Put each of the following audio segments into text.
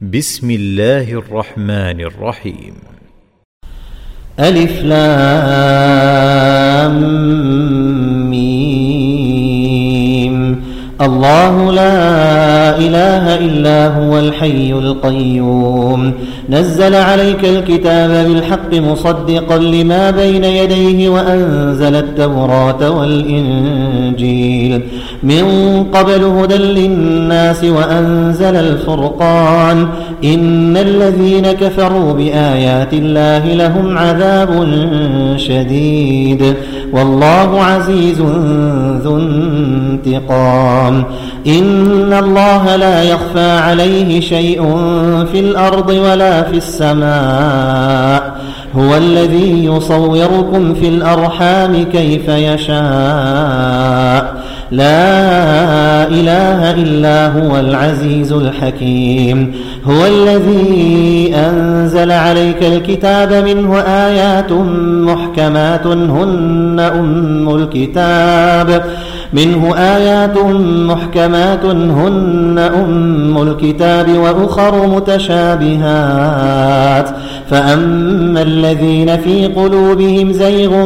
بسم الله الرحمن الرحيم. ألف لام ميم. الله لا إله إلا هو الحي القيوم نزل عليك الكتاب بالحق مصدقا لما بين يديه وأنزل التوراة والإنجيل من قبل هدى للناس وأنزل الفرقان إن الذين كفروا بآيات الله لهم عذاب شديد والله عزيز ذو انتقام. إن الله لا يخفى عليه شيء في الأرض ولا في السماء هو الذي يصوركم في الأرحام كيف يشاء لا إله إلا هو العزيز الحكيم. هو الذي أنزل عليك الكتاب منه آيات محكمات هن أم الكتاب وأخر متشابهات فأما الذين في قلوبهم زيغ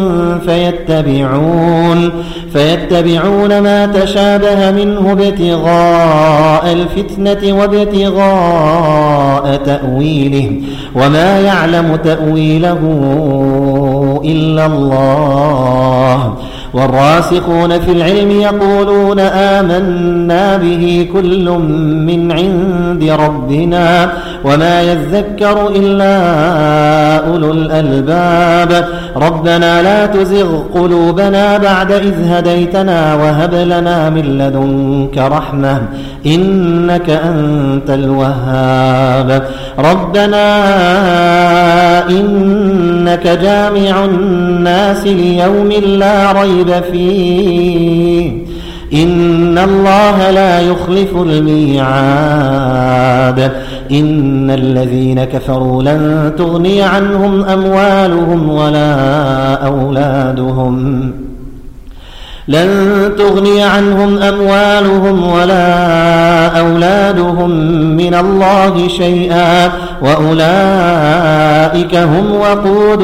فيتبعون ما تشابه منه ابتغاء الفتنة وابتغاء تأويله وما يعلم تأويله إلا الله والراسخون في العلم يقولون آمنا به كل من عند ربنا وما يذكر إلا أولو الألباب. ربنا لا تزغ قلوبنا بعد إذ هديتنا وهب لنا من لدنك رحمة إنك أنت الوهاب. ربنا إنك جامع الناس ليوم لا ريب فيه إن الله لا يخلف الميعاد. إن الذين كفروا لن تغني عنهم أموالهم ولا أولادهم من الله شيئا وأولئك هم وقود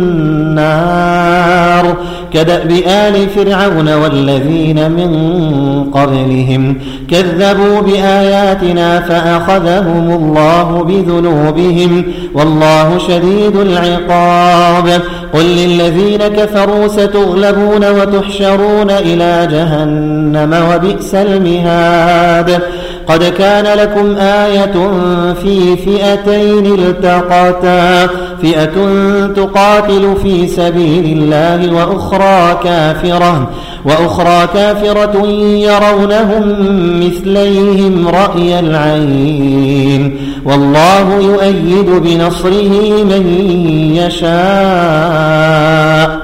النار كدأب آل فرعون والذين من قبلهم كذبوا بآياتنا فأخذهم الله بذنوبهم والله شديد العقاب. قل للذين كفروا ستغلبون وتحشرون إلى جهنم وبئس المهاد. قد كان لكم آية في فئتين التقتا فئة تقاتل في سبيل الله وأخرى كافرة يرونهم مثليهم رأي العين والله يؤيد بنصره من يشاء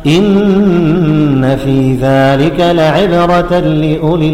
إن في ذلك لعبرة لأولي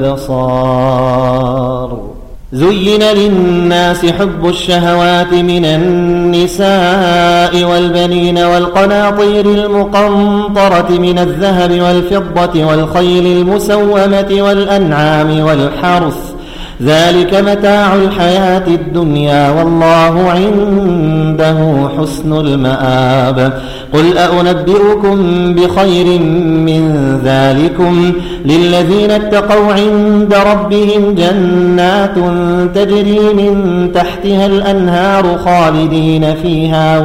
الأبصار. زين للناس حب الشهوات من النساء والبنين والقناطير المقنطرة من الذهب والفضة والخيل المسومة والأنعام والحرث ذلك متاع الحياة الدنيا والله عنده حسن المآب. قل أنبئكم بخير من ذلكم للذين اتقوا عند ربهم جنات تجري من تحتها الأنهار خالدين فيها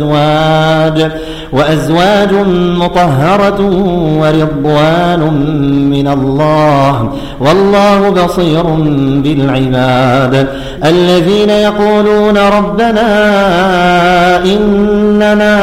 وأزواج مطهرة ورضوان من الله والله بصير بالعباد. الذين يقولون ربنا إننا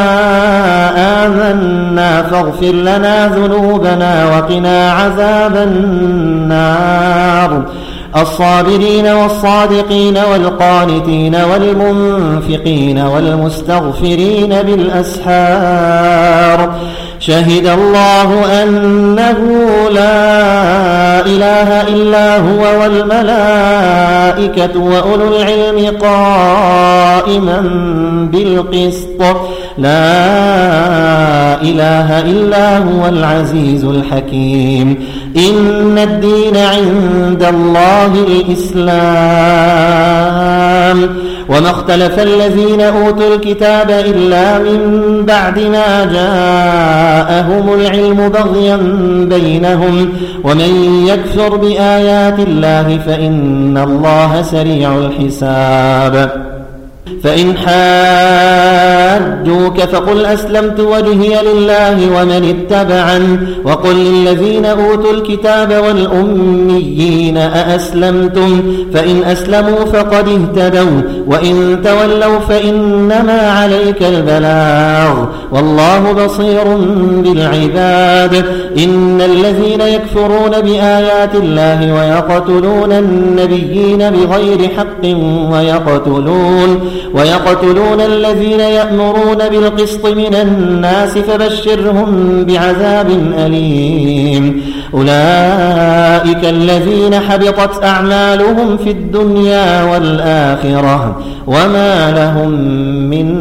آمنا فاغفر لنا ذنوبنا وقنا عذاب النار. الصابرين والصادقين والقانتين والمنفقين والمستغفرين بالأسحار. شهد الله أنه لا إله إلا هو والملائكة وأولو العلم قائما بالقسط لا إله إلا هو العزيز الحكيم إن الدين عند الله الإسلام وما اختلف الذين أوتوا الكتاب إلا من بعد ما جاءهم العلم بغيا بينهم ومن يكفر بآيات الله فإن الله سريع الحساب فإن حاجوك فقل أسلمت وجهي لله ومن اتبعن وقل للذين أوتوا الكتاب والأميين أأسلمتم فإن أسلموا فقد اهتدوا وإن تولوا فإنما عليك البلاغ والله بصير بالعباد إن الذين يكفرون بآيات الله ويقتلون النبيين بغير حق ويقتلون الذين يأمرون بالقسط من الناس فبشرهم بعذاب أليم أولئك الذين حبطت أعمالهم في الدنيا والآخرة وما لهم من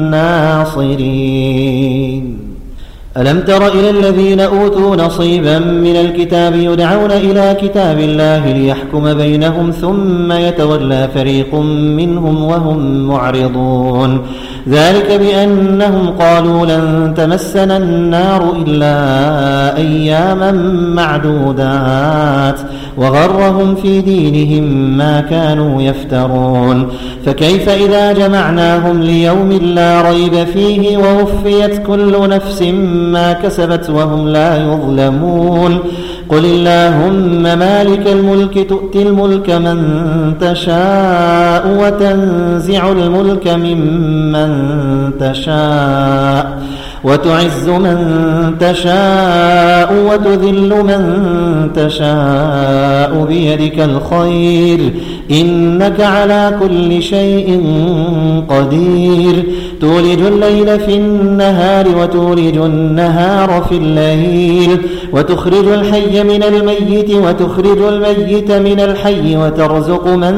ناصرين ألم تر إلى الذين أوتوا نصيبا من الكتاب يدعون إلى كتاب الله ليحكم بينهم ثم يتولى فريق منهم وهم معرضون ذلك بأنهم قالوا لن تمسنا النار إلا أياما معدودات وغرهم في دينهم ما كانوا يفترون فكيف إذا جمعناهم ليوم لا ريب فيه ووفيت كل نفس ما كسبت وهم لا يظلمون قل اللهم مالك الملك تؤتي الملك من تشاء وتنزع الملك ممن تشاء وتعز من تشاء وتذل من تشاء بيدك الخير إنك على كل شيء قدير تولج الليل في النهار وتولج النهار في الليل وتخرج الحي من الميت وتخرج الميت من الحي وترزق من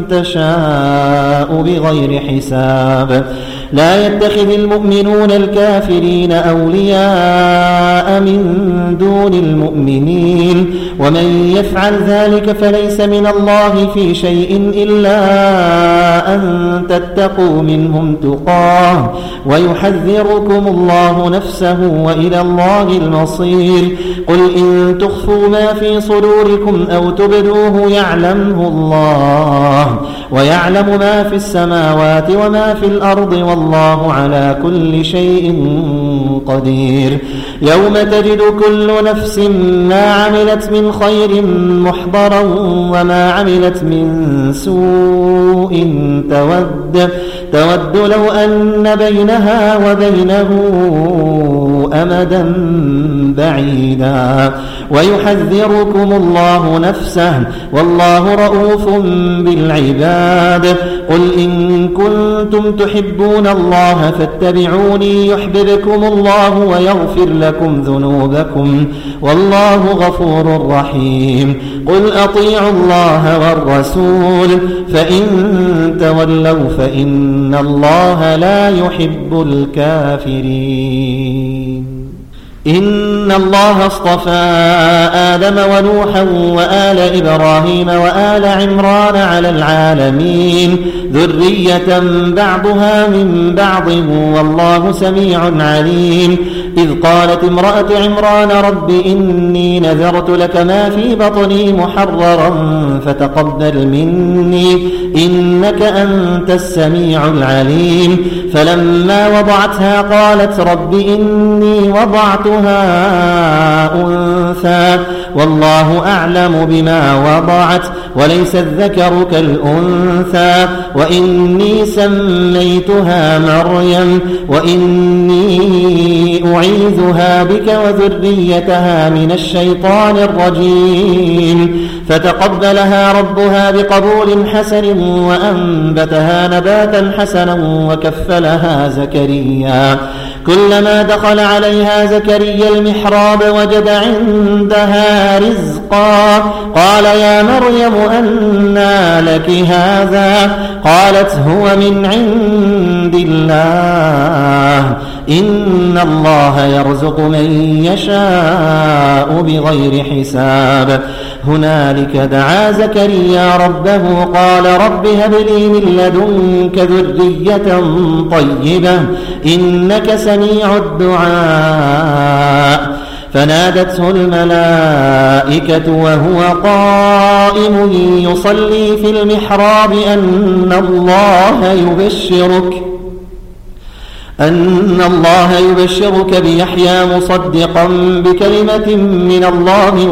تشاء بغير حساب لا يتخذ المؤمنون الكافرين أولياء من دون المؤمنين ومن يفعل ذلك فليس من الله في شيء إلا أن تتقوا منهم تقاه ويحذركم الله نفسه وإلى الله المصير قل إن تخفوا ما في صدوركم أو تبدوه يعلمه الله ويعلم ما في السماوات وما في الأرض والله على كل شيء قدير يوم تجد كل نفس ما عملت من خير محضرا وما عملت من سوء تود لو أن بينها وبينه أمدا بعيدا ويحذركم الله نفسه والله رؤوف بالعباد قل إن كنتم تحبون الله فاتبعوني يحببكم الله ويغفر لكم ذنوبكم والله غفور رحيم قل أطيعوا الله والرسول فإن تولوا فإن الله لا يحب الكافرين إن الله اصطفى آدم ونوحا وآل إبراهيم وآل عمران على العالمين ذرية بعضها من بعض والله سميع عليم إذ قالت امرأة عمران رب إني نذرت لك ما في بطني محررا فتقبل مني إنك أنت السميع العليم فلما وضعتها قالت رب إني وضعتها أنثى والله أعلم بما وضعت وليس الذكر كالأنثى وإني سميتها مريم وإني أعيذها بك وذريتها من الشيطان الرجيم فتقبلها ربها بقبول حسن وأنبتها نباتا حسنا وكفلها زكريا كلما دخل عليها زكريا المحراب وجد عندها رزقا قال يا مريم أنى لك هذا قالت هو من عند الله إن الله يرزق من يشاء بغير حساب هنالك دعا زكريا ربه قال رب هب لي من لدنك ذرية طيبة إنك سميع الدعاء فنادته الملائكة وهو قائم يصلي في المحراب أن الله يبشرك بيحيى مصدقا بكلمة من الله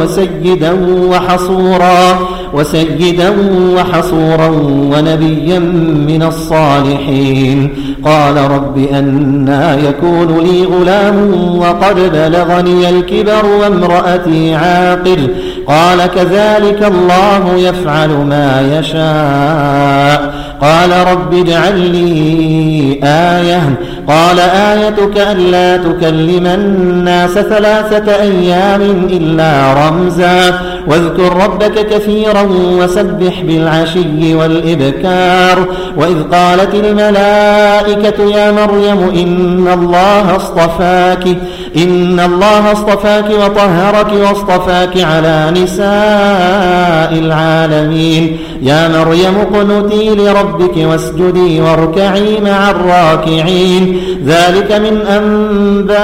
وسيدا وحصورا ونبيا من الصالحين قال رب أنى يكون لي غلام وقد بلغني الكبر وامرأتي عاقر قال كذلك الله يفعل ما يشاء قال رب اجعل لي آية قال آيتك ألا تكلم الناس 3 أيام إلا رمزا واذكر ربك كثيرا وسبح بالعشي والإبكار وإذ قالت الملائكة يا مريم إن الله اصطفاك وطهرك واصطفاك على نساء العالمين يا مريم اقنتي لربك واسجدي واركعي مع الراكعين ذلك من أنباء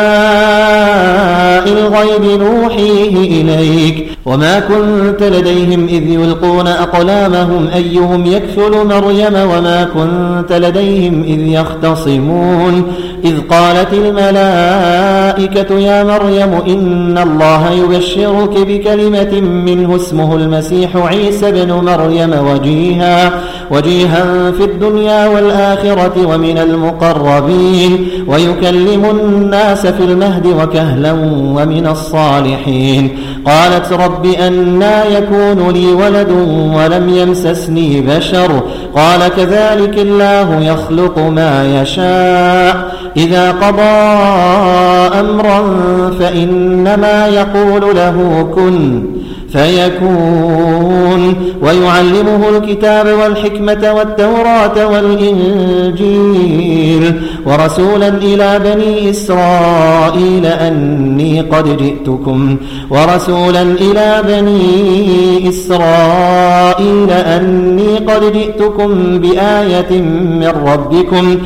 الغيب نوحيه إليك وما كنت لديهم إذ يلقون أقلامهم أيهم يكفل مريم وما كنت لديهم إذ يختصمون إذ قالت الملائكة يا مريم إن الله يبشرك بكلمة منه اسمه المسيح عيسى بن مريم وجيها في الدنيا والآخرة ومن المقربين ويكلم الناس في المهد وكهلا ومن الصالحين قالت رب أنى يكون لي ولد ولم يمسسني بشر قال كذلك الله يخلق ما يشاء إذا قضى أمرا فإنما يقول له كن فيكون ويعلمه الكتاب والحكمة والتوراة والإنجيل ورسولا إلى بني إسرائيل أني قد جئتكم بآية من ربكم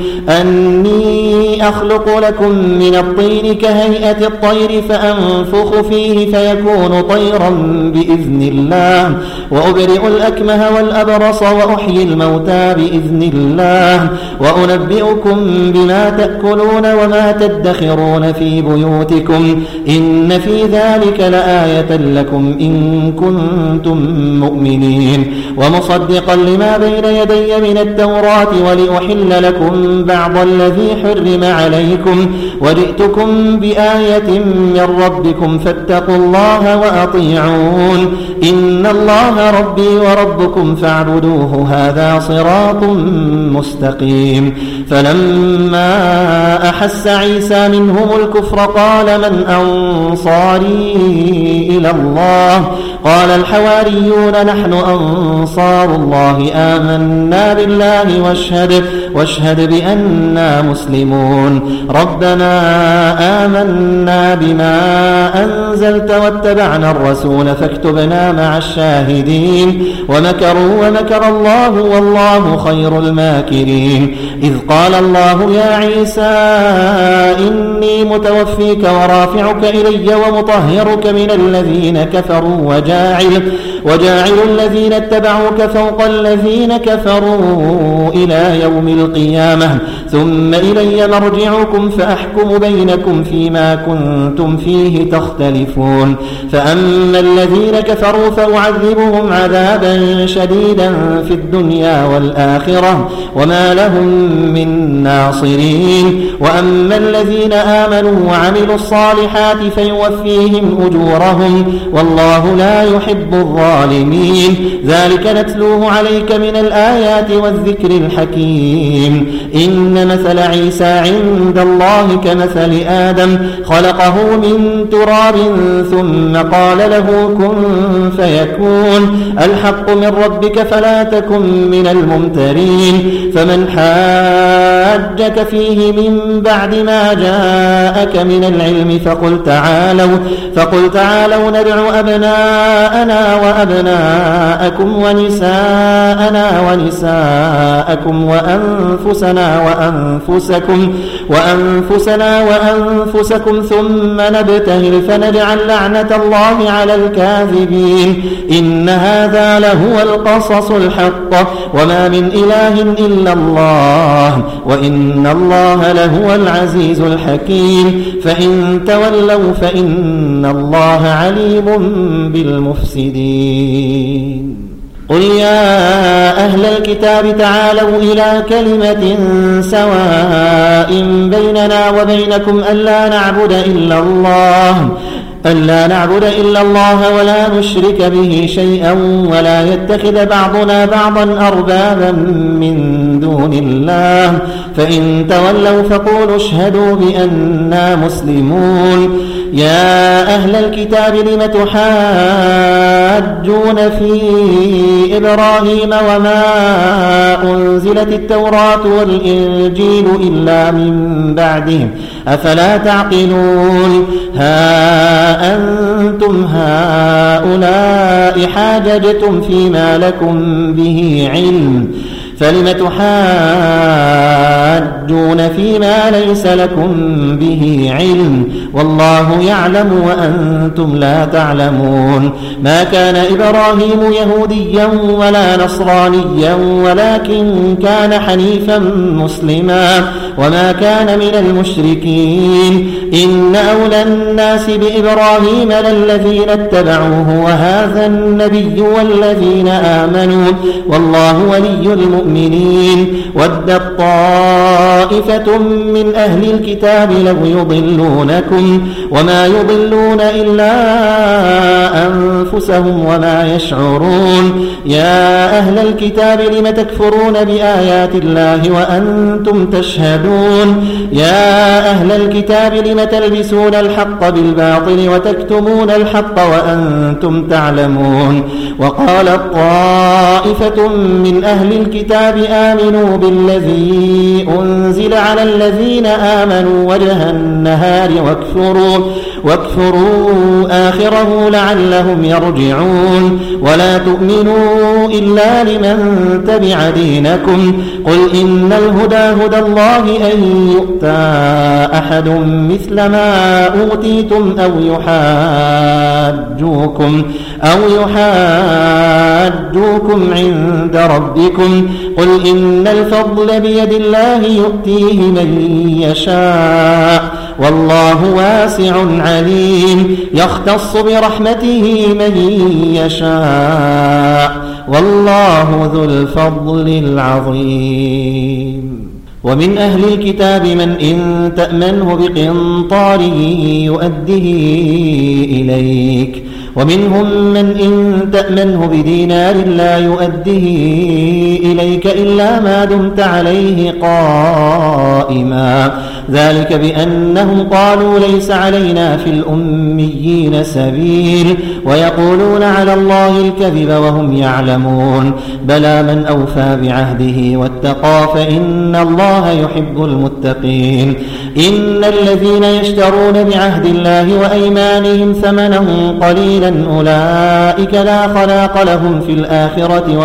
أني أخلق لكم من الطين كهيئة الطير فأنفخ فيه فيكون طيرا بإذن الله وأبرئ الأكمه والأبرص وأحيي الموتى بإذن الله وأنبئكم بما تأكلون وما تدخرون في بيوتكم إن في ذلك لآية لكم إن كنتم مؤمنين ومصدقا لما بين يدي من التوراة ولأحل لكم بعض الذي حرم عليكم وجئتكم بآية من ربكم فاتقوا الله وأطيعون إن الله ربي وربكم فاعبدوه هذا صراط مستقيم فلما أحس عيسى منهم الكفر قال من أنصاري إلى الله قال الحواريون نحن أنصار الله آمنا بالله واشهد بأننا مسلمون ربنا آمنا بما أنزلت واتبعنا الرسول فاكتبنا مع الشاهدين ومكروا ومكر الله والله خير الماكرين إذ قال الله يا عيسى إني متوفيك ورافعك إلي ومطهرك من الذين كفروا وجاعل الذين اتبعوك فوق الذين كفروا إلى يوم القيامة ثم إلي مرجعكم فأحكم بينكم فيما كنتم فيه تختلفون فأما الذين كفروا فأعذبهم عذابا شديدا في الدنيا والآخرة وما لهم من ناصرين وأما الذين آمنوا وعملوا الصالحات فيوفيهم أجورهم والله لا ولا يحب الظالمين. ذلك نتلوه عليك من الآيات والذكر الحكيم. إن مثل عيسى عند الله كمثل آدم خلقه من تراب ثم قال له كن فيكون. الحق من ربك فلا تكن من الممترين. فمن حاجك فيه من بعد ما جاءك من العلم فقل تعالوا ندع أبناءنا وأبناءكم ونساءنا ونساءكم وأنفسنا وأنفسكم ثم نبتهل فنجعل لعنة الله على الكاذبين. إن هذا لهو القصص الحق وما من إله إلا الله وإن الله لهو العزيز الحكيم. فإن تولوا فإن الله عليم بالمفسدين. قل يا أهل الكتاب تعالوا إلى كلمة سواء بيننا وبينكم ألا نعبد إلا الله ولا نشرك به شيئا ولا يتخذ بعضنا بعضا أربابا من دون الله. فإن تولوا فقولوا اشهدوا بأننا مسلمون. يا أهل الكتاب لم تحاجون في إبراهيم وما أنزلت التوراة والإنجيل إلا من بعده أفلا تعقلون. ها أنتم هؤلاء حاججتم فيما لكم به علم فلم تحاجون فيما ليس لكم به علم والله يعلم وأنتم لا تعلمون. ما كان إبراهيم يهوديا ولا نصرانيا ولكن كان حنيفا مسلما وما كان من المشركين. إن أولى الناس بإبراهيم للذين اتبعوه وهذا النبي والذين آمنوا والله ولي المؤمنين. ودت طائفة من أهل الكتاب لو يضلونكم وما يضلون إلا أنفسهم وما يشعرون. يا أهل الكتاب لم تكفرون بآيات الله وأنتم تشهدون. يا أهل الكتاب لم تلبسون الحق بالباطل وتكتمون الحق وأنتم تعلمون. وقالت طائفة من أهل الكتاب آمنوا بالذي أنزل على الذين آمنوا وجه النهار واكفروا آخره لعلهم يرجعون. ولا تؤمنوا إلا لمن تبع دينكم. قل إن الهدى هدى الله أن يؤتى أحد مثل ما أوتيتم أو يحاجوكم عند ربكم. قل إن الفضل بيد الله يؤتيه من يشاء والله واسع عليم. يختص برحمته من يشاء والله ذو الفضل العظيم. ومن أهل الكتاب من إن تأمنه بقنطار يؤده إليك ومنهم من إن تأمنه بدينار لا يؤده إليك إلا ما دمت عليه قائما. ذلك بأنهم قالوا ليس علينا في الأميين سبيل ويقولون على الله الكذب وهم يعلمون. بلى من أوفى بعهده واتقى فإن الله يحب المتقين. إن الذين يشترون بعهد الله وأيمانهم ثمنا قليلا أولئك لا خلاق لهم في الآخرة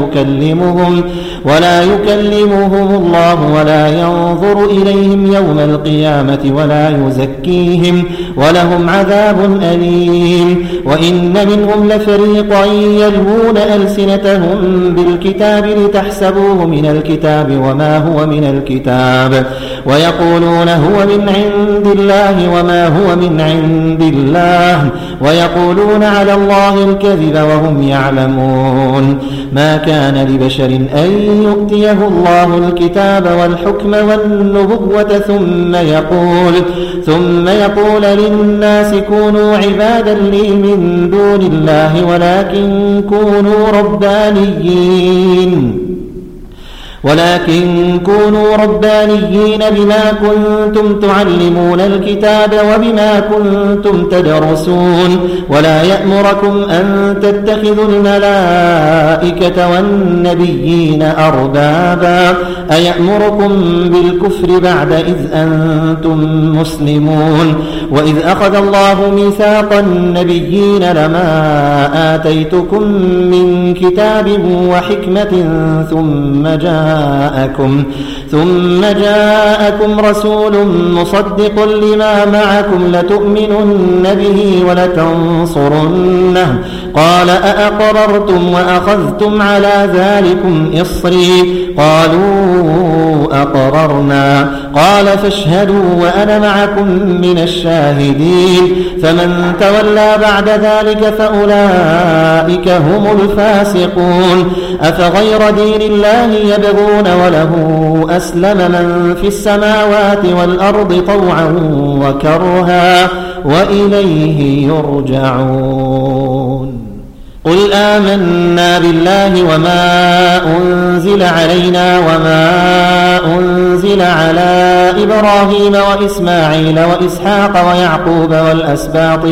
ولا يكلمهم الله ولا ينظر إليهم يوم القيامة ولا يزكيهم ولهم عذاب أليم. وإن منهم لفريقا يلوون ألسنتهم بالكتاب لتحسبوه من الكتاب وما هو من الكتاب ويقولون هو من عند الله وما هو من عند الله ويقولون على الله الكذب وهم يعلمون. ما كان لبشر أن يؤتيه الله الكتاب والحكم والنبوة ثم يقول للناس كونوا عبادا لي من دون الله ولكن كونوا ربانيين بما كنتم تعلمون الكتاب وبما كنتم تدرسون. ولا يأمركم أن تتخذوا الملائكة والنبيين أربابا أيأمركم بالكفر بعد إذ أنتم مسلمون. وإذ أخذ الله ميثاق النبيين لما آتيتكم من كتاب وحكمة ثم جاءكم رسول مصدق لما معكم لتؤمنن به ولتنصرنه قال أأقررتم وأخذتم على ذلكم إصري قالوا أقررنا قال فاشهدوا وأنا معكم من الشاهدين. فمن تولى بعد ذلك فأولئك هم الفاسقون. أفغير دين الله يبغون وله أسلم من في السماوات والأرض طوعا وكرها وإليه يرجعون. قل آمنا بالله وما أنزل علينا وما أنزل على إبراهيم وإسماعيل وإسحاق ويعقوب والأسباط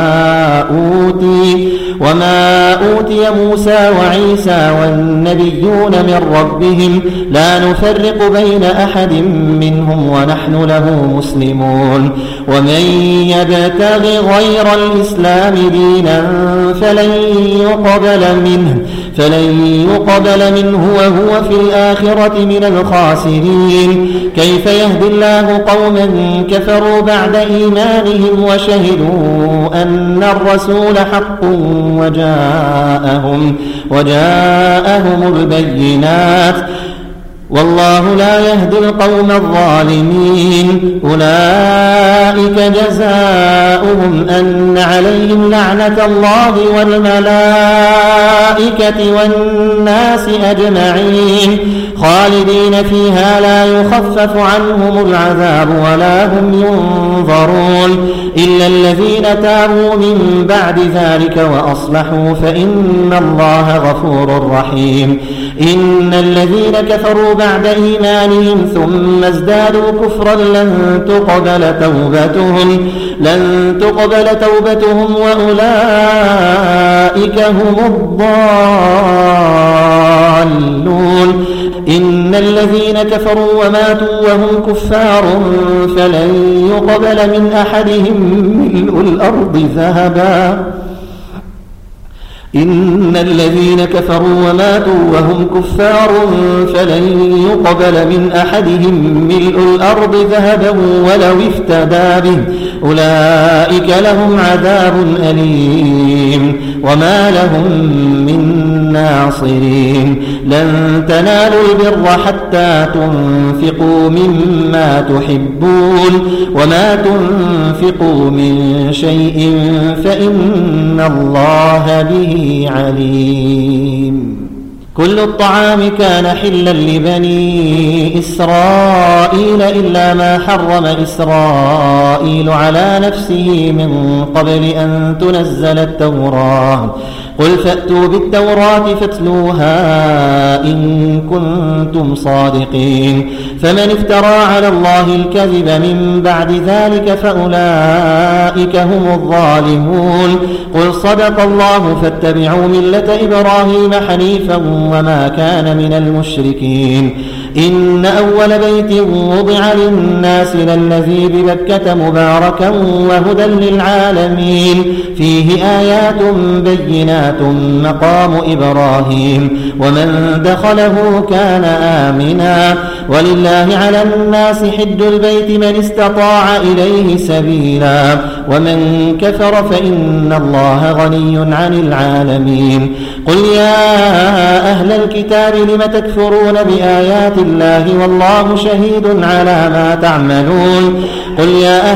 وما أوتي موسى وعيسى والنبيون من ربهم لا نفرق بين أحد منهم ونحن له مسلمون. ومن يبتغ غير الإسلام دينا فلن يقبل منه وهو في الآخرة من الخاسرين. كيف يهدي الله قوما كفروا بعد إيمانهم وشهدوا أن الرسول حق وجاءهم البينات والله لا يهدي القوم الظالمين. أولئك جزاؤهم أن عليهم لعنة الله والملائكة والناس أجمعين خالدين فيها لا يخفف عنهم العذاب ولا هم ينظرون إلا الذين تابوا من بعد ذلك وأصلحوا فإن الله غفور رحيم. إن الذين كفروا بعد إيمانهم ثم ازدادوا كفرا لن تقبل توبتهم وأولئك هم الضالون. إن الذين كفروا وماتوا وهم كفار فلن يقبل من أحدهم ملء الأرض ذهبا إن الذين كفروا وماتوا وهم كفار فلن يقبل من أحدهم ملء الأرض ذهبا ولو افتدى به أولئك لهم عذاب أليم وما لهم من ناصرين. لن تنالوا البر حتى تنفقوا مما تحبون وما تنفقوا من شيء فإن الله به عليم. كل الطعام كان حلا لبني إسرائيل إلا ما حرم إسرائيل على نفسه من قبل أن تنزل التوراة. قل فأتوا بالتوراة فاتلوها إن كنتم صادقين. فمن افترى على الله الكذب من بعد ذلك فأولئك هم الظالمون. قل صدق الله فاتبعوا ملة إبراهيم حنيفا وما كان من المشركين. إن أول بيت وضع للناس للذي ببكة مباركا وهدى للعالمين فيه آيات بينات مقام إبراهيم ومن دخله كان آمنا ولله على الناس حج البيت من استطاع إليه سبيلا ومن كفر فإن الله غني عن العالمين قل يا أهل الكتاب لم تكفرون بآيات الله والله شهيد على ما تعملون قل يا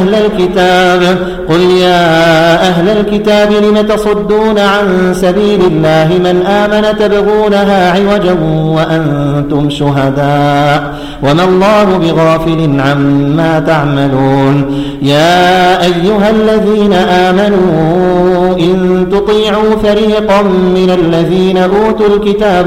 أهل الكتاب لم تصدون عن سبيل الله من آمن تبغونها عوجا وأنتم شهداء وما الله بغافل عما تعملون يا أيها الذين آمنوا إن تطيعوا فريقا من الذين أوتوا الكتاب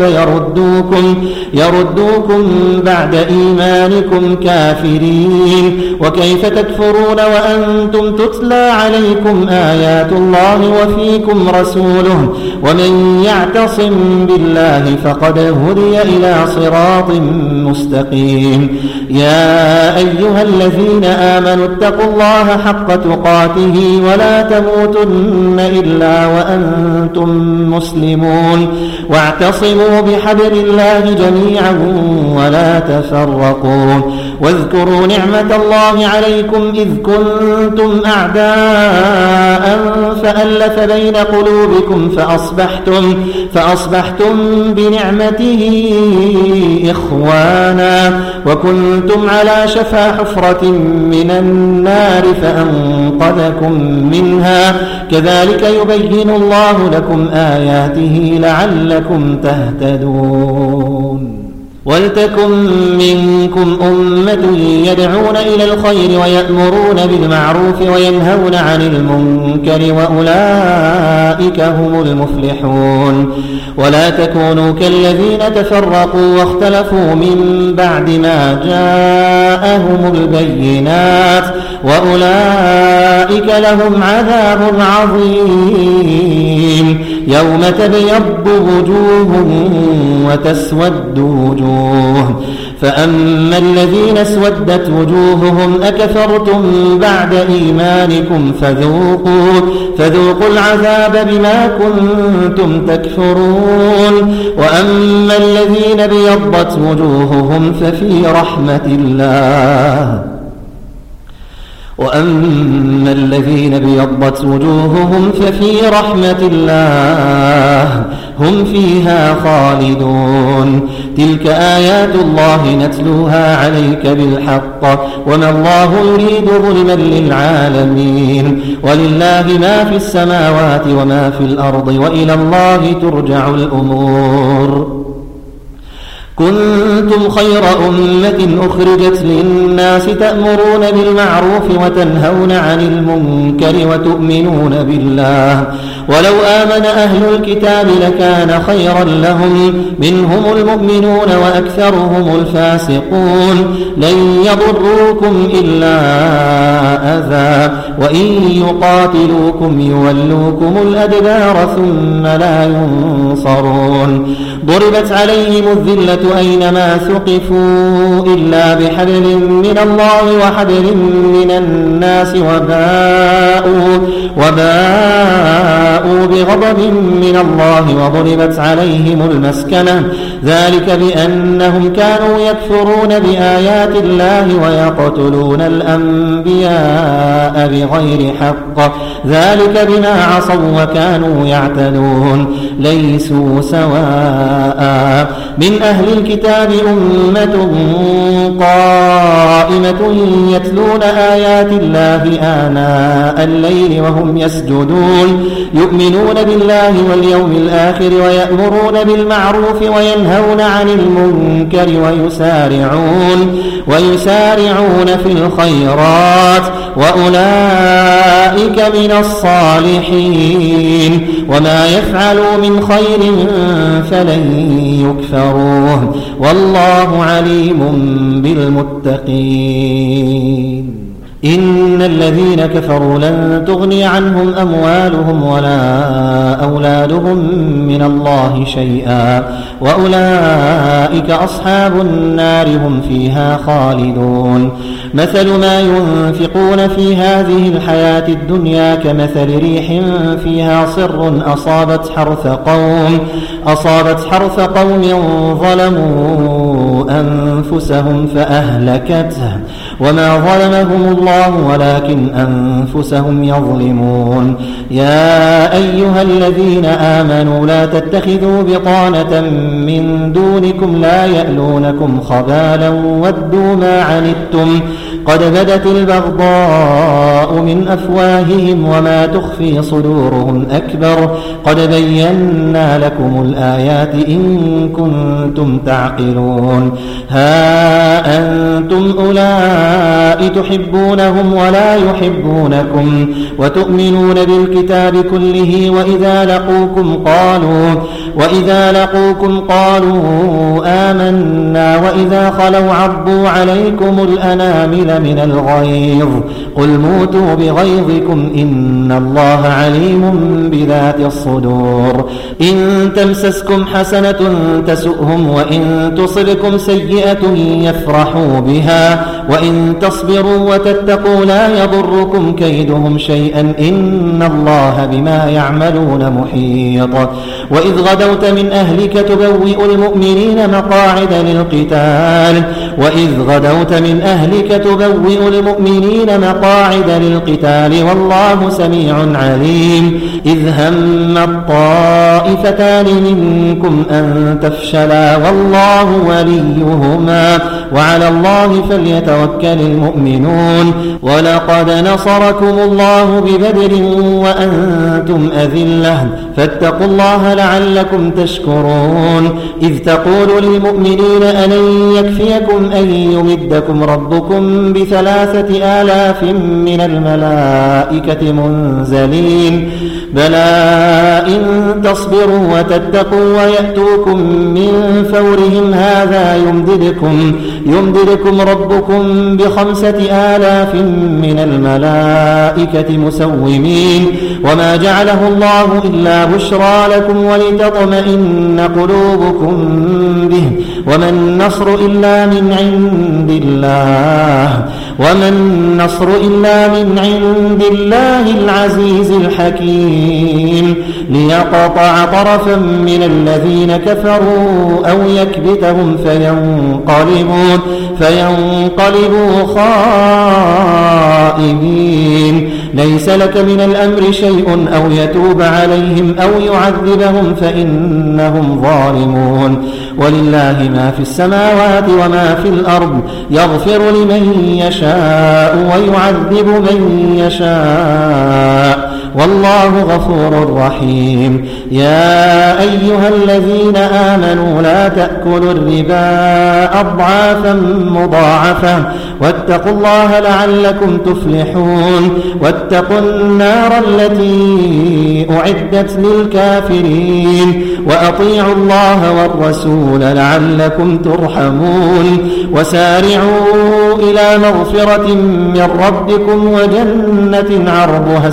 يردوكم بعد إيمانكم كافرين وكيف تكفرون وأنتم تتلى عليكم آيات الله وفيكم رسوله ومن يعتصم بالله فقد هدي إلى صراط مستقيم يا أيها الذين آمنوا اتقوا الله حق تقاته ولا تموتن إلا وأنتم مسلمون واعتصموا بحبل الله جميعا ولا تفرقوا واذكروا نعمة الله عليكم إذ كنتم أعداء فألف بين قلوبكم فأصبحتم بنعمته إخوانا وكنتم على شفا حفرة من النار فأنقذكم منها كذلك يبين الله لكم آياته لعلكم تهتدون ولتكن منكم أمة يدعون إلى الخير ويأمرون بالمعروف وينهون عن المنكر وأولئك هم المفلحون ولا تكونوا كالذين تفرقوا واختلفوا من بعد ما جاءهم البينات وأولئك لهم عذاب عظيم يوم تبيض وجوه وتسود وجوه فأما الذين اسودت وجوههم أكفرتم بعد إيمانكم فذوقوا العذاب بما كنتم تكفرون وأما الذين بيضت وجوههم ففي رحمة الله وأما الذين بيضت وجوههم ففي رحمة الله هم فيها خالدون تلك آيات الله نتلوها عليك بالحق وما الله يريد ظلما للعالمين ولله ما في السماوات وما في الأرض وإلى الله ترجع الأمور كنتم خير أمة أخرجت للناس تأمرون بالمعروف وتنهون عن المنكر وتؤمنون بالله ولو آمن أهل الكتاب لكان خيرا لهم منهم المؤمنون وأكثرهم الفاسقون لن يضروكم إلا أذى وإن يقاتلوكم يولوكم الأدبار ثم لا ينصرون ضربت عليهم الذلة أينما ثقفوا إلا بحبل من الله وحبل من الناس وباءوا بغضب من الله وضربت عليهم المسكنة ذلك بأنهم كانوا يكفرون بآيات الله ويقتلون الأنبياء بغير حق ذلك بما عصوا وكانوا يعتدون ليسوا سواء من أهل الكتاب أمة قائمة يتلون آيات الله آناء الليل وهم يسجدون يؤمنون بالله واليوم الآخر ويأمرون بالمعروف وينهون عن المنكر ويسارعون في الخيرات وأولئك من الصالحين وما يفعلوا من خير فلن يكفروه والله عليم بالمتقين إن الذين كفروا لن تغني عنهم أموالهم ولا أولادهم من الله شيئا وأولئك أصحاب النار هم فيها خالدون مثل ما ينفقون في هذه الحياة الدنيا كمثل ريح فيها صر أصابت حرث قوم ظلموا أنفسهم فأهلكته وما ظلمهم الله ولكن أنفسهم يظلمون. يا أيها الذين آمنوا لا تتخذوا بطانة من دونكم لا يألونكم خبالا ودوا ما عنتم قد بدت البغضاء من أفواههم وما تخفي صدورهم أكبر قد بينا لكم الآيات إن كنتم تعقلون. ها أنتم أولئك تحبونهم ولا يحبونكم وتؤمنون بالكتاب كله وإذا لقوكم قالوا آمنا وإذا خلوا عضوا عليكم الأنامل من الغيظ قل موتوا بغيظكم إن الله عليم بذات الصدور. إن تمسسكم حسنة تسؤهم وإن تصبكم سيئة يفرحوا بها وإن تصبروا وتتقوا لا يضركم كيدهم شيئا إن الله بما يعملون محيط. وإذ غدوت من أهلك تبوئ المؤمنين مقاعد للقتال والله سميع عليم. إذ هم الطائفتان منكم أن تفشلا والله وليهما وعلى الله فليتوكل المؤمنون. ولقد نصركم الله ببدر وأنتم أذلة فاتقوا الله لعلكم تشكرون. إذ تقول للمؤمنين ألن يكفيكم أن يمدكم ربكم ب3,000 من الملائكة منزلين بلى إن تصبروا وتتقوا ويأتوكم من فورهم هذا يمددكم ربكم ب5,000 من الملائكة مسومين وما جعله الله إلا بشرى لكم ولتطمئن قلوبكم به وما النصر إلا من عند الله العزيز الحكيم. ليقطع طرفا من الذين كفروا أو يكبتهم فينقلبوا خائبين. ليس لك من الأمر شيء أو يتوب عليهم أو يعذبهم فإنهم ظالمون. ولله ما في السماوات وما في الأرض يغفر لمن يشاء ويعذب من يشاء والله غفور رحيم. يا أيها الذين آمنوا لا تأكلوا الربا أضعافا مضاعفة واتقوا الله لعلكم تفلحون. واتقوا النار التي أعدت للكافرين وأطيعوا الله والرسول لعلكم ترحمون. وسارعوا إلى مغفرة من ربكم وجنة عرضها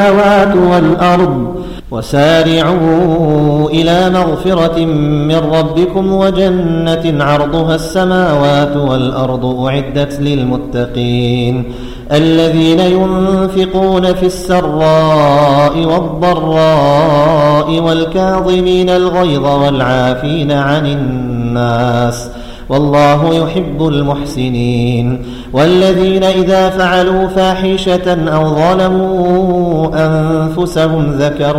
السماوات والأرض أعدت للمتقين الذين ينفقون في السراء والضراء والكاظمين الغيظ والعافين عن الناس والله يحب المحسنين. والذين إذا فعلوا فاحشة أو ظلموا أنفسهم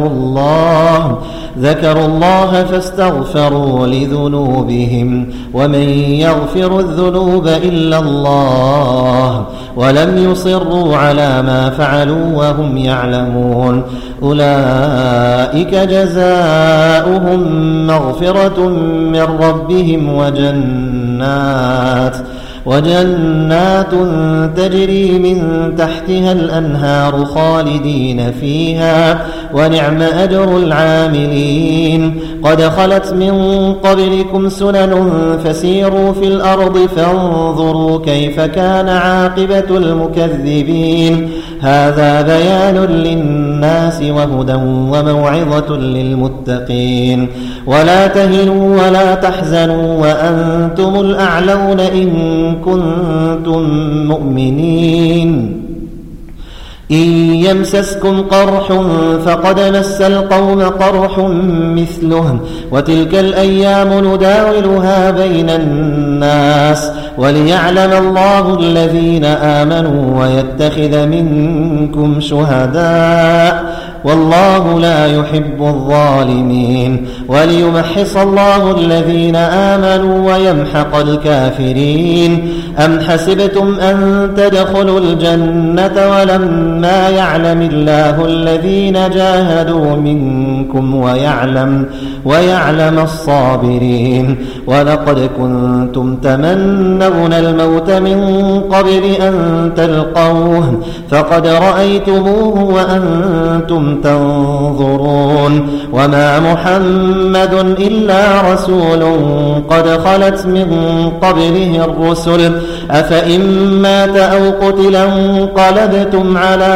ذكروا الله فاستغفروا لذنوبهم ومن يغفر الذنوب إلا الله ولم يصروا على ما فعلوا وهم يعلمون. أولئك جزاؤهم مغفرة من ربهم وجنات تجري من تحتها الأنهار خالدين فيها ونعم أجر العاملين. قد خلت من قبلكم سنن فسيروا في الأرض فانظروا كيف كان عاقبة المكذبين. هذا بيان للناس وهدى وموعظة للمتقين. ولا تهنوا ولا تحزنوا وأنتم الأعلون إن كنتم مؤمنين. إن يمسسكم قرح فقد مس القوم قرح مثله وتلك الأيام نداولها بين الناس وليعلم الله الذين آمنوا ويتخذ منكم شهداء والله لا يحب الظالمين وليمحص الله الذين آمنوا ويمحق الكافرين. أم حسبتم أن تدخلوا الجنة ولما يعلم الله الذين جاهدوا منكم ويعلم الصابرين ولقد كنتم تمنون الموت من قبل أن تلقوه فقد رأيتموه وأنتم تنظرون وما محمد إلا رسول قد خلت من قبله الرسل أفإن مات أو قتل انقلبتم على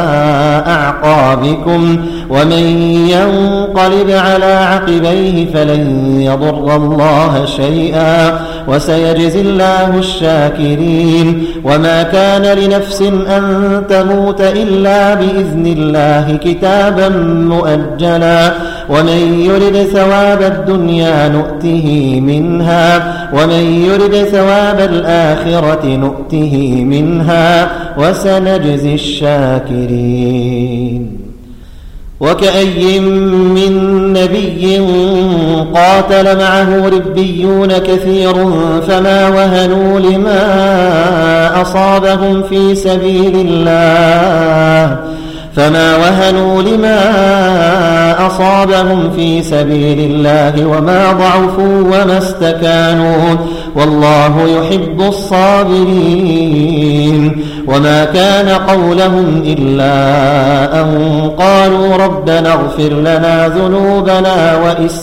أعقابكم ومن ينقلب على عقبيه فلن يضر الله شيئا وسيجزي الله الشاكرين. وما كان لنفس أن تموت إلا بإذن الله كتابا مؤجلا ومن يرد ثواب الدنيا نؤته منها ومن يرد ثواب الآخرة نؤته منها وسنجزي الشاكرين. وكأي من نبي قاتل معه ربيون كثير فما وهنوا لما أصابهم في سبيل الله وما ضعفوا وما استكانوا والله يحب الصابرين. وما كان قولهم إلا أن قالوا ربنا اغفر لنا ذنوبنا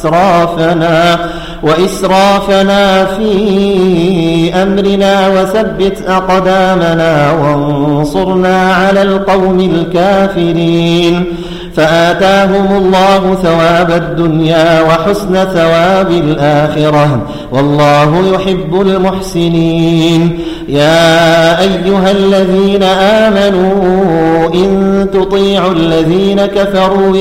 وإسرافنا في أمرنا وثبت أقدامنا وانصرنا على القوم الكافرين. فآتاهم الله ثواب الدنيا وحسن ثواب الآخرة والله يحب المحسنين. يا أيها الذين آمنوا إن تطيعوا الذين كفروا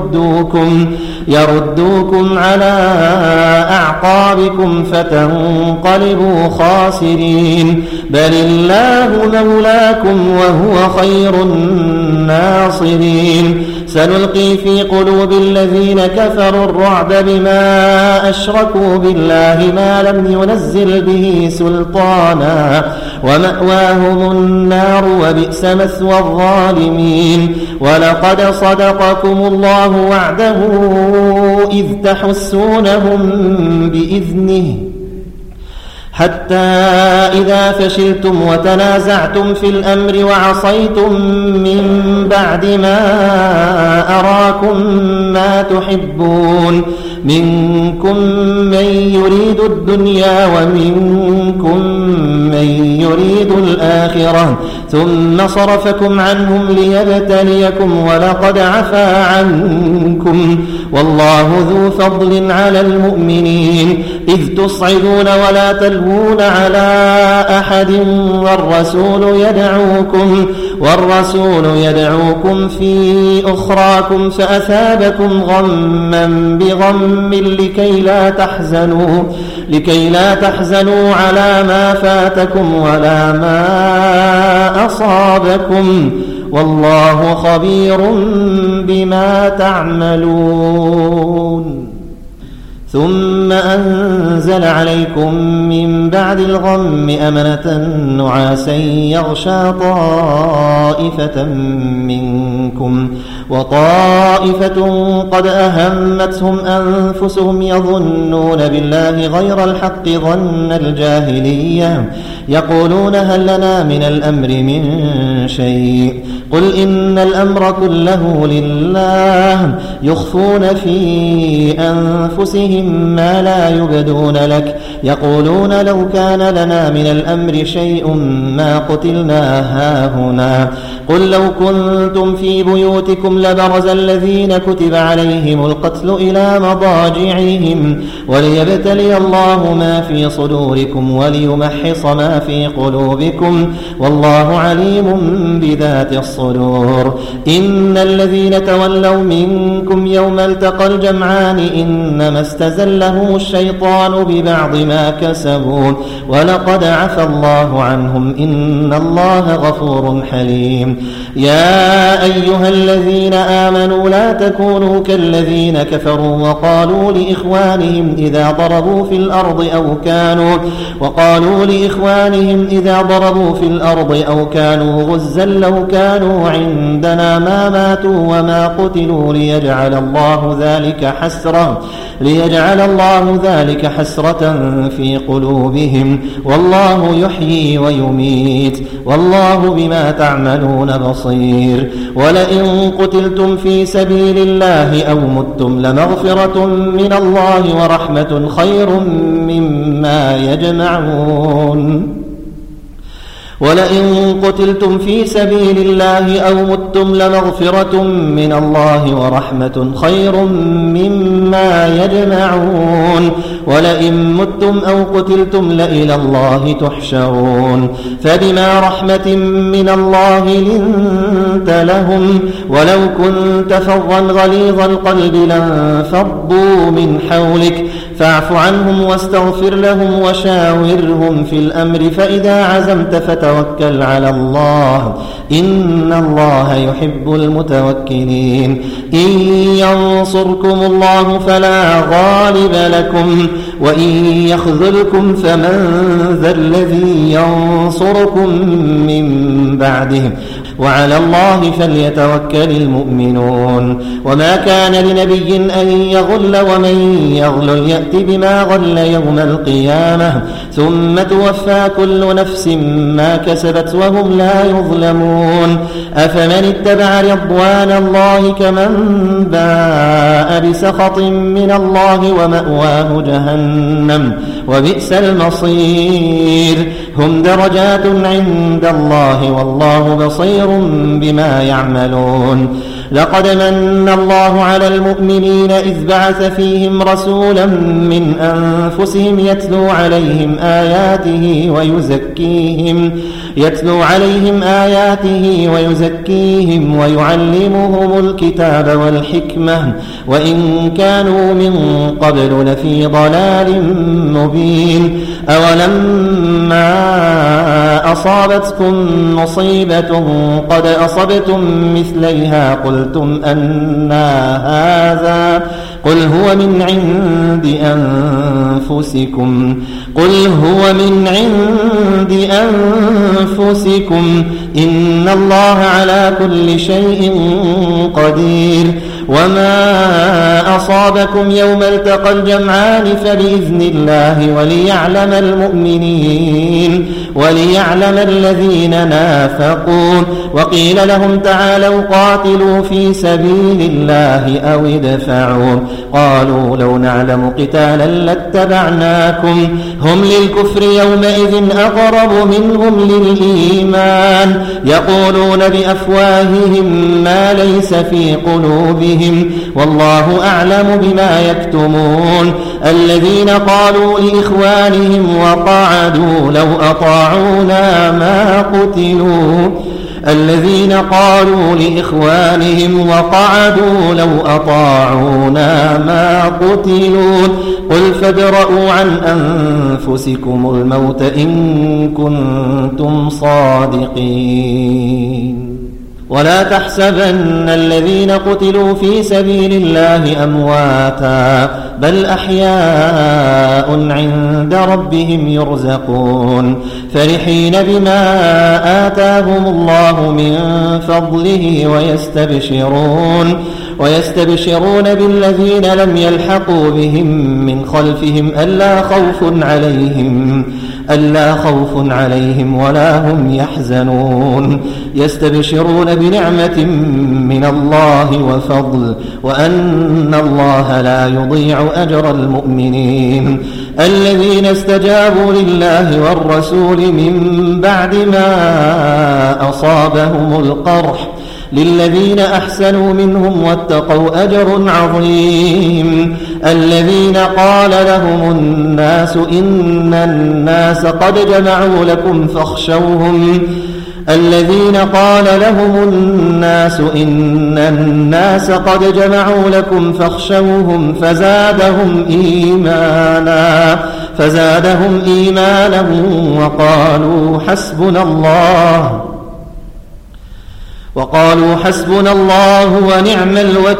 يردوكم على أعقابكم فتنقلبوا خاسرين بل الله مولاكم وهو خير الناصرين. سنلقي في قلوب الذين كفروا الرعب بما أشركوا بالله ما لم ينزل به سلطانا ومأواهم النار وبئس مثوى الظالمين. ولقد صدقكم الله وعده إذ تحسونهم بإذنه حتى إذا فشلتم وتنازعتم في الأمر وعصيتم من بعد ما أراكم ما تحبون منكم من يريد الدنيا ومنكم من يريد الآخرة ثم صرفكم عنهم ليبتليكم ولقد عفا عنكم والله ذو فضل على المؤمنين إذ تصعدون ولا تلوون على أحد والرسول يدعوكم في أخراكم فأثابكم غما بغم لكي لا تحزنوا على ما فاتكم ولا ما أصابكم والله خبير بما تعملون. ثم أنزل عليكم من بعد الغم أمنة نعاسا يغشى طائفة منكم وطائفة قد أهمتهم أنفسهم يظنون بالله غير الحق ظن الجاهلية يقولون هل لنا من الأمر من شيء قل إن الأمر كله لله يخفون في أنفسهم ما لا يبدون لك يقولون لو كان لنا من الأمر شيء ما قتلنا هاهنا قل لو كنتم في بيوتكم لبرز الذين كتب عليهم القتل إلى مضاجعهم وليبتلي الله ما في صدوركم وليمحص ما في قلوبكم والله عليم بذات الصدور إن الذين تولوا منكم يوم التقى الجمعان إنما استزلهم الشيطان ببعض ما كسبوا ولقد عفى الله عنهم إن الله غفور حليم يا أيها الذين آمنوا لا تكونوا كالذين كفروا وقالوا لإخوانهم إذا ضربوا في الأرض أو كانوا غزا لو كانوا عندنا ما ماتوا وما قتلوا ليجعل الله ذلك حسرة في قلوبهم والله يحيي ويميت والله بما تعملون بصير ولئن قتلتم في سبيل الله أو متم لمغفرة من الله ورحمة خير مما يجمعون ولئن قتلتم في سبيل الله أو متم لمغفرة من الله ورحمة خير مما يجمعون ولئن متم أو قتلتم لإلى الله تحشرون فبما رحمة من الله لنت لهم ولو كنت فظا غليظ القلب لانفضوا من حولك فاعف عنهم واستغفر لهم وشاورهم في الأمر فإذا عزمت فتوكل على الله إن الله يحب المتوكلين إن ينصركم الله فلا غالب لكم وإن يخذلكم فمن ذا الذي ينصركم من بعده وعلى الله فليتوكل المؤمنون وما كان لنبي أن يغل ومن يغل يأت بما غل يوم القيامة ثم توفى كل نفس ما كسبت وهم لا يظلمون أفمن اتبع رضوان الله كمن باء بسخط من الله ومأواه جهنم وبئس المصير هم درجات عند الله والله بصير بما يعملون لقد من الله على المؤمنين إذ بعث فيهم رسولا من أنفسهم يتلو عليهم آياته ويزكيهم ويعلمهم الكتاب والحكمة وإن كانوا من قبل لفي ضلال مبين أولما أصابتكم مصيبة قد أصبتم مثليها قلتم أنى هذا قل هو من عند أنفسكم إن الله على كل شيء قدير وما أصابكم يوم التقى الجمعان فبإذن الله وليعلم الذين نافقوا وقيل لهم تعالوا قاتلوا في سبيل الله أو ادفعوا قالوا لو نعلم قتالا لاتبعناكم هم للكفر يومئذ أقرب منهم للإيمان يقولون بأفواههم ما ليس في قلوبهم والله أعلم بما يكتمون الذين قالوا لإخوانهم وقعدوا لو أطاعونا ما قتلوا قل فادرءوا عن أنفسكم الموت إن كنتم صادقين ولا تحسبن الذين قتلوا في سبيل الله أمواتا بل أحياء عند ربهم يرزقون فرحين بما آتاهم الله من فضله ويستبشرون بالذين لم يلحقوا بهم من خلفهم ألا خوف ألا خوف عليهم ولا هم يحزنون يستبشرون بنعمة من الله وفضل وأن الله لا يضيع أجر المؤمنين الذين استجابوا لله والرسول من بعد ما أصابهم القرح للذين أحسنوا منهم واتقوا أجر عظيم الذين قال لهم الناس إن الناس قد جمعوا لكم فاخشوهم فزادهم إيمانا وقالوا حسبنا الله ونعم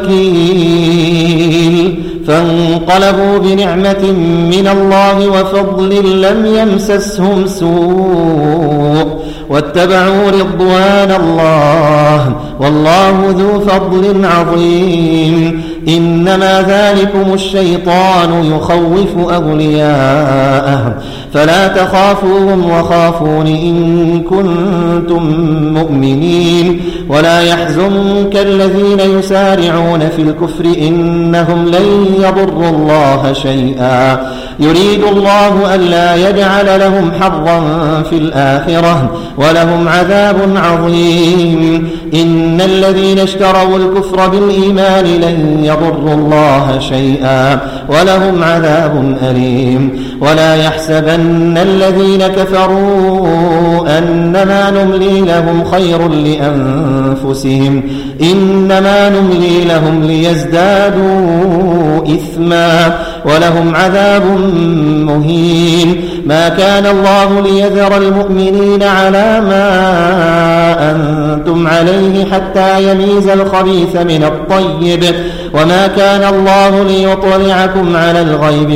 الوكيل فانقلبوا بنعمة من الله وفضل لم يمسسهم سوء واتبعوا رضوان الله والله ذو فضل عظيم إنما ذلكم الشيطان يخوف أولياءه فلا تخافوهم وخافون إن كنتم مؤمنين ولا يحزنك الذين يسارعون في الكفر إنهم لن يضروا الله شيئا يريد الله ألا يجعل لهم حظا في الآخرة ولهم عذاب عظيم إن الذين اشتروا الكفر بالإيمان لن يضروا الله شيئا ولهم عذاب أليم ولا يحسبن الذين كفروا أنما نملي لهم خير لأنفسهم إنما نملي لهم ليزدادوا إثما ولهم عذاب مهين ما كان الله ليذر المؤمنين على ما أنتم عليه حتى يميز الخبيث من الطيب وما كان الله ليطلعكم على الغيب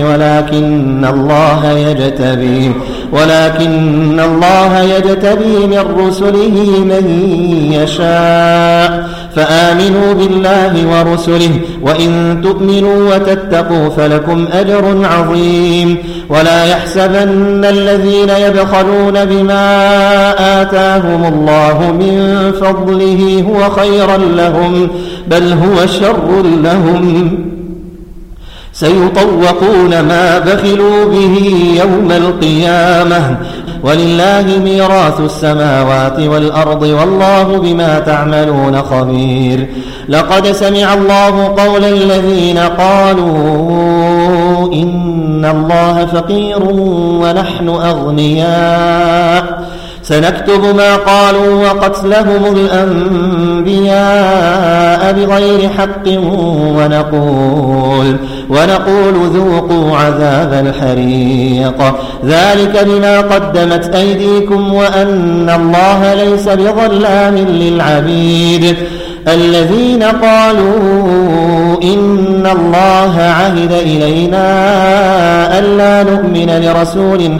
ولكن الله يجتبي من رسله من يشاء فآمنوا بالله ورسله وإن تؤمنوا وتتقوا فلكم أجر عظيم ولا يحسبن الذين يبخلون بما آتاهم الله من فضله هو خيرا لهم بل هو شر لهم سيطوقون ما بخلوا به يوم القيامة ولله ميراث السماوات والأرض والله بما تعملون خبير لقد سمع الله قول الذين قالوا إن الله فقير ونحن أغنياء سنكتب ما قالوا وقتلهم الأنبياء بغير حق ونقول ذوقوا عذاب الحريق ذلك بما قدمت أيديكم وأن الله ليس بظلام للعبيد الذين قالوا إن الله عهد إلينا ألا نؤمن لرسول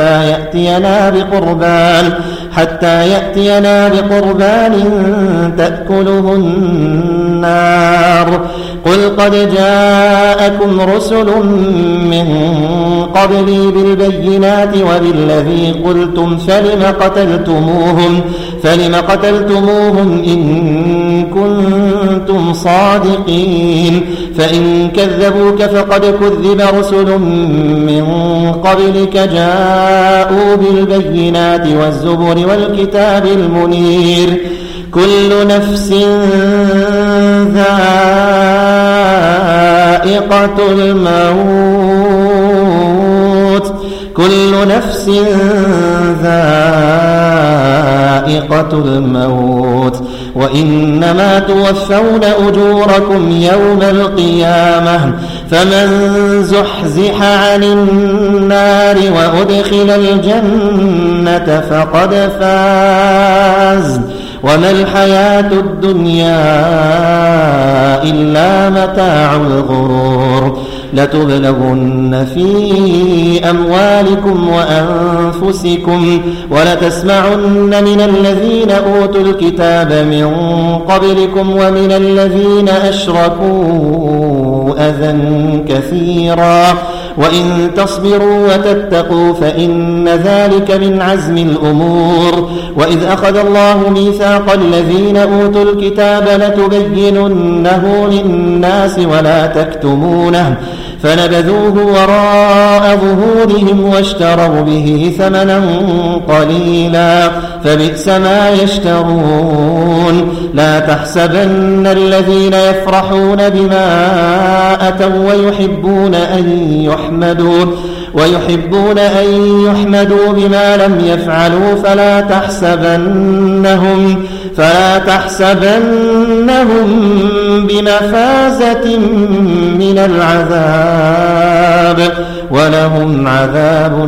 حتى يأتينا بقربان تأكله النار قل قد جاءكم رسل من قبلي بالبينات وبالذي قلتم فلم قتلتموهم إن كنتم صادقين فإن كذبوك فقد كذب رسل من قبلك جاءوا بالبينات والزبر والكتاب المنير كل نفس ذائقة الموت وإنما توفون أجوركم يوم القيامة فمن زحزح عن النار وأدخل الجنة فقد فاز وما الحياة الدنيا إلا متاع الغرور لتبلغن في أموالكم وأنفسكم ولتسمعن من الذين أوتوا الكتاب من قبلكم ومن الذين أشركوا أذى كثيرا وإن تصبروا وتتقوا فإن ذلك من عزم الأمور. وإذ أخذ الله ميثاق الذين أوتوا الكتاب لتبيننه للناس ولا تكتمونه فنبذوه وراء ظهورهم واشتروا به ثمنا قليلا فبئس ما يشترون. لا تحسبن الذين يفرحون بما أتوا ويحبون أن يحمدوا بما لم يفعلوا فلا تحسبنهم بمفازة من العذاب ولهم عذاب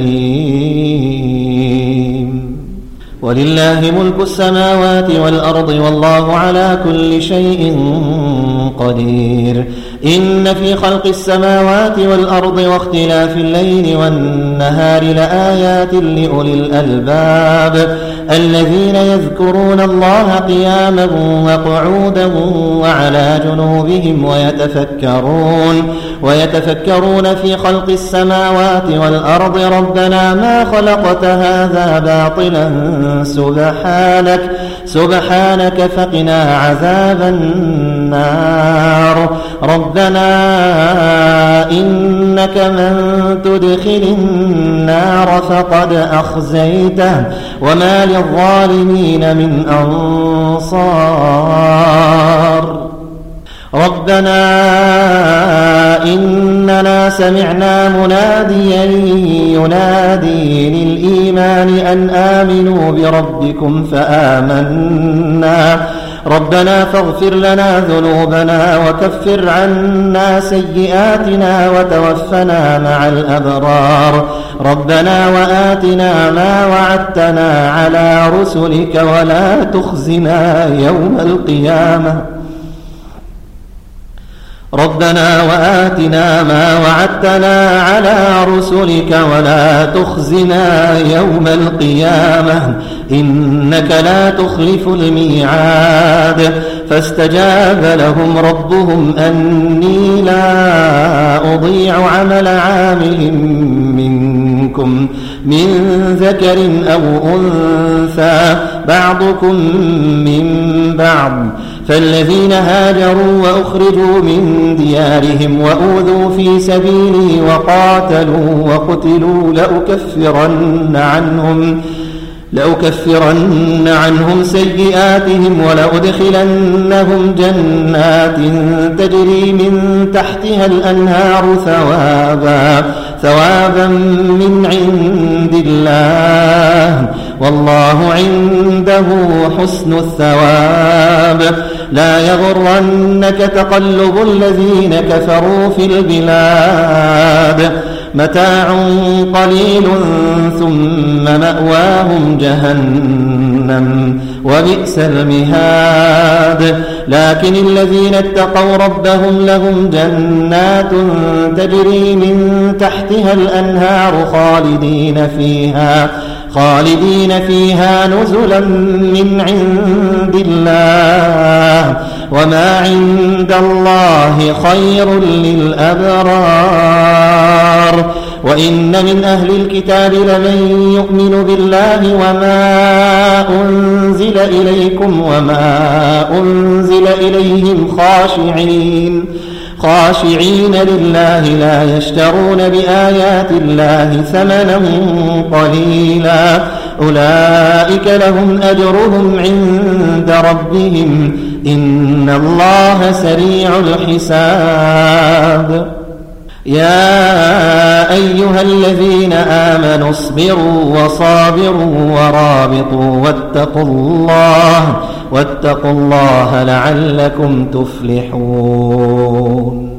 أليم. ولله ملك السماوات والأرض والله على كل شيء قدير. إن في خلق السماوات والأرض واختلاف الليل والنهار لآيات لأولي الألباب الذين يذكرون الله قياما وقعودا وعلى جنوبهم ويتفكرون في خلق السماوات والأرض ربنا ما خلقت هذا باطلا سبحانك فقنا عذاب النار. ربنا إنك من تدخل النار فقد أخزيته وما للظالمين من أنصار. ربنا إننا سمعنا مناديا ينادي للإيمان أن آمنوا بربكم فآمنا. ربنا فاغفر لنا ذنوبنا وكفر عنا سيئاتنا وتوفنا مع الأبرار. ربنا وآتنا ما وعدتنا على رسلك ولا تخزنا يوم القيامة. ربنا وآتنا ما وعدتنا على رسلك ولا تخزنا يوم القيامة إنك لا تخلف الميعاد. فاستجاب لهم ربهم أني لا أضيع عمل عامل منكم من ذكر أو أنثى بعضكم من بعض فالذين هاجروا وأخرجوا من ديارهم وأوذوا في سبيلي وقاتلوا وقتلوا لأكفرن عنهم سيئاتهم ولأدخلنهم جنات تجري من تحتها الأنهار ثوابا من عند الله والله عنده حسن الثواب. لا يغرنك تقلب الذين كفروا في البلاد متاع قليل ثم مأواهم جهنم وبئس المهاد. لكن الذين اتقوا ربهم لهم جنات تجري من تحتها الأنهار خالدين فيها نزلا من عند الله وما عند الله خير للأبرار. وإن من أهل الكتاب لمن يؤمن بالله وما أنزل إليكم وما أنزل إليهم خاشعين لله لا يشترون بآيات الله ثمنا قليلا أولئك لهم أجرهم عند ربهم إن الله سريع الحساب. يا أيها الذين آمنوا اصبروا وصابروا ورابطوا واتقوا الله لعلكم تفلحون.